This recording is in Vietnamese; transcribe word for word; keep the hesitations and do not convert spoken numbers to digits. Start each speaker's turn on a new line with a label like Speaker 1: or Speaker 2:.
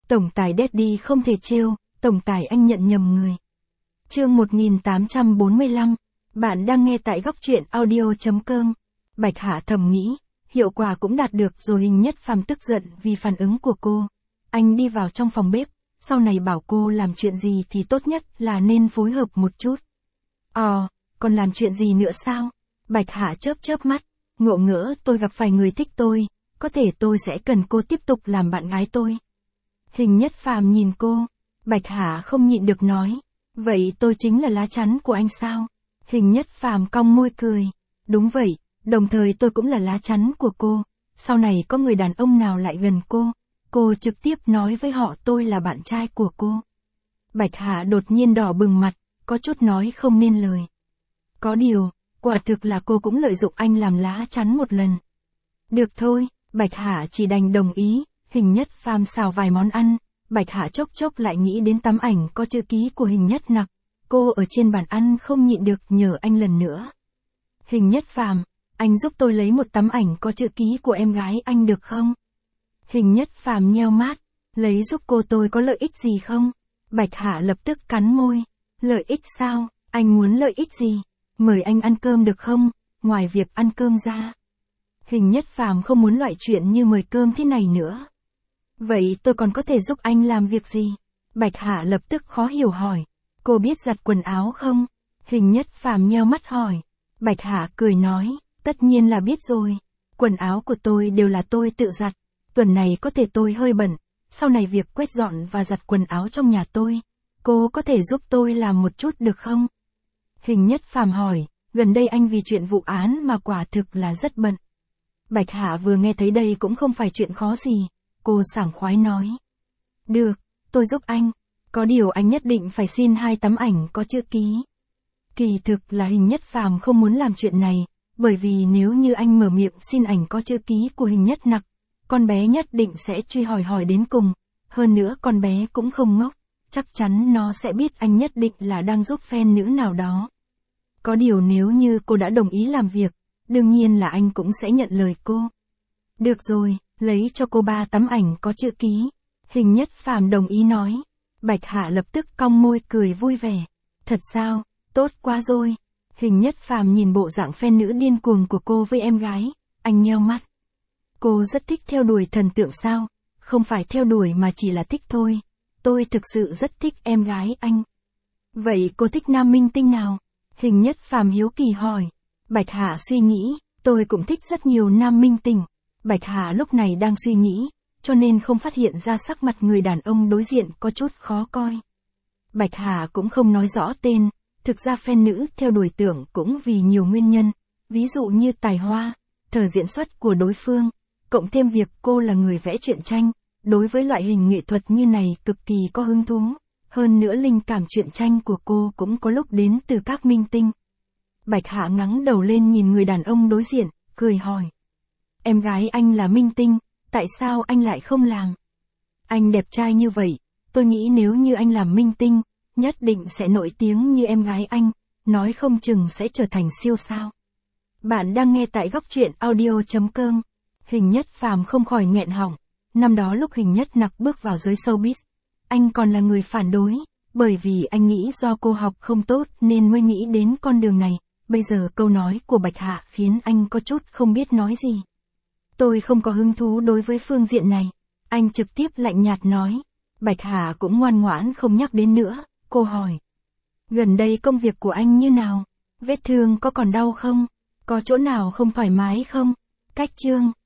Speaker 1: Tổng tài Daddy không thể trêu, tổng tài anh nhận nhầm người. Chương một nghìn tám trăm bốn mươi lăm, bạn đang nghe tại góc truyện audio chấm com. Bạch Hạ thầm nghĩ, hiệu quả cũng đạt được rồi. Hình Nhất Phàm tức giận vì phản ứng của cô. Anh đi vào trong phòng bếp, sau này bảo cô làm chuyện gì thì tốt nhất là nên phối hợp một chút. Ờ, còn làm chuyện gì nữa sao? Bạch Hạ chớp chớp mắt, ngộ ngỡ tôi gặp phải người thích tôi, có thể tôi sẽ cần cô tiếp tục làm bạn gái tôi. Hình Nhất Phàm nhìn cô, Bạch Hạ không nhịn được nói, vậy tôi chính là lá chắn của anh sao? Hình Nhất Phàm cong môi cười, đúng vậy, đồng thời tôi cũng là lá chắn của cô, sau này có người đàn ông nào lại gần cô, cô trực tiếp nói với họ tôi là bạn trai của cô. Bạch Hạ đột nhiên đỏ bừng mặt, có chút nói không nên lời. Có điều, quả thực là cô cũng lợi dụng anh làm lá chắn một lần. Được thôi, Bạch Hạ chỉ đành đồng ý. Hình Nhất Phàm xào vài món ăn, Bạch Hạ chốc chốc lại nghĩ đến tấm ảnh có chữ ký của Hình Nhất Nặc. Cô ở trên bàn ăn không nhịn được nhờ anh lần nữa. Hình Nhất Phàm, anh giúp tôi lấy một tấm ảnh có chữ ký của em gái anh được không? Hình Nhất Phàm nheo mắt, lấy giúp cô tôi có lợi ích gì không? Bạch Hạ lập tức cắn môi, lợi ích sao, anh muốn lợi ích gì? Mời anh ăn cơm được không, ngoài việc ăn cơm ra. Hình Nhất Phàm không muốn loại chuyện như mời cơm thế này nữa. Vậy tôi còn có thể giúp anh làm việc gì? Bạch Hạ lập tức khó hiểu hỏi. Cô biết giặt quần áo không? Hình Nhất Phàm nheo mắt hỏi. Bạch Hạ cười nói, tất nhiên là biết rồi. Quần áo của tôi đều là tôi tự giặt. Tuần này có thể tôi hơi bận. Sau này việc quét dọn và giặt quần áo trong nhà tôi, cô có thể giúp tôi làm một chút được không? Hình Nhất Phàm hỏi, gần đây anh vì chuyện vụ án mà quả thực là rất bận. Bạch Hạ vừa nghe thấy đây cũng không phải chuyện khó gì. Cô sảng khoái nói. Được, tôi giúp anh. Có điều anh nhất định phải xin hai tấm ảnh có chữ ký. Kỳ thực là Hình Nhất Phàm không muốn làm chuyện này, bởi vì nếu như anh mở miệng xin ảnh có chữ ký của Hình Nhất Nặc, con bé nhất định sẽ truy hỏi hỏi đến cùng. Hơn nữa con bé cũng không ngốc, chắc chắn nó sẽ biết anh nhất định là đang giúp fan nữ nào đó. Có điều nếu như cô đã đồng ý làm việc, đương nhiên là anh cũng sẽ nhận lời cô. Được rồi, lấy cho cô ba tấm ảnh có chữ ký. Hình Nhất Phàm đồng ý nói. Bạch Hạ lập tức cong môi cười vui vẻ. Thật sao, tốt quá rồi. Hình Nhất Phàm nhìn bộ dạng fan nữ điên cuồng của cô với em gái, anh nheo mắt. Cô rất thích theo đuổi thần tượng sao? Không phải theo đuổi mà chỉ là thích thôi. Tôi thực sự rất thích em gái anh. Vậy cô thích nam minh tinh nào? Hình Nhất Phàm hiếu kỳ hỏi. Bạch Hạ suy nghĩ, tôi cũng thích rất nhiều nam minh tinh. Bạch Hạ lúc này đang suy nghĩ, cho nên không phát hiện ra sắc mặt người đàn ông đối diện có chút khó coi. Bạch Hạ cũng không nói rõ tên, thực ra fan nữ theo đuổi tưởng cũng vì nhiều nguyên nhân, ví dụ như tài hoa, thờ diễn xuất của đối phương, cộng thêm việc cô là người vẽ truyện tranh, đối với loại hình nghệ thuật như này cực kỳ có hứng thú, hơn nữa linh cảm truyện tranh của cô cũng có lúc đến từ các minh tinh. Bạch Hạ ngẩng đầu lên nhìn người đàn ông đối diện, cười hỏi. Em gái anh là minh tinh, tại sao anh lại không làm? Anh đẹp trai như vậy, tôi nghĩ nếu như anh làm minh tinh, nhất định sẽ nổi tiếng như em gái anh, nói không chừng sẽ trở thành siêu sao. Bạn đang nghe tại góc truyện audio chấm com. Hình Nhất Phàm không khỏi nghẹn họng. Năm đó lúc Hình Nhất Nặc bước vào giới showbiz, anh còn là người phản đối, bởi vì anh nghĩ do cô học không tốt nên mới nghĩ đến con đường này. Bây giờ câu nói của Bạch Hạ khiến anh có chút không biết nói gì. Tôi không có hứng thú đối với phương diện này. Anh trực tiếp lạnh nhạt nói. Bạch Hạ cũng ngoan ngoãn không nhắc đến nữa. Cô hỏi. Gần đây công việc của anh như nào? Vết thương có còn đau không? Có chỗ nào không thoải mái không? Cách chương.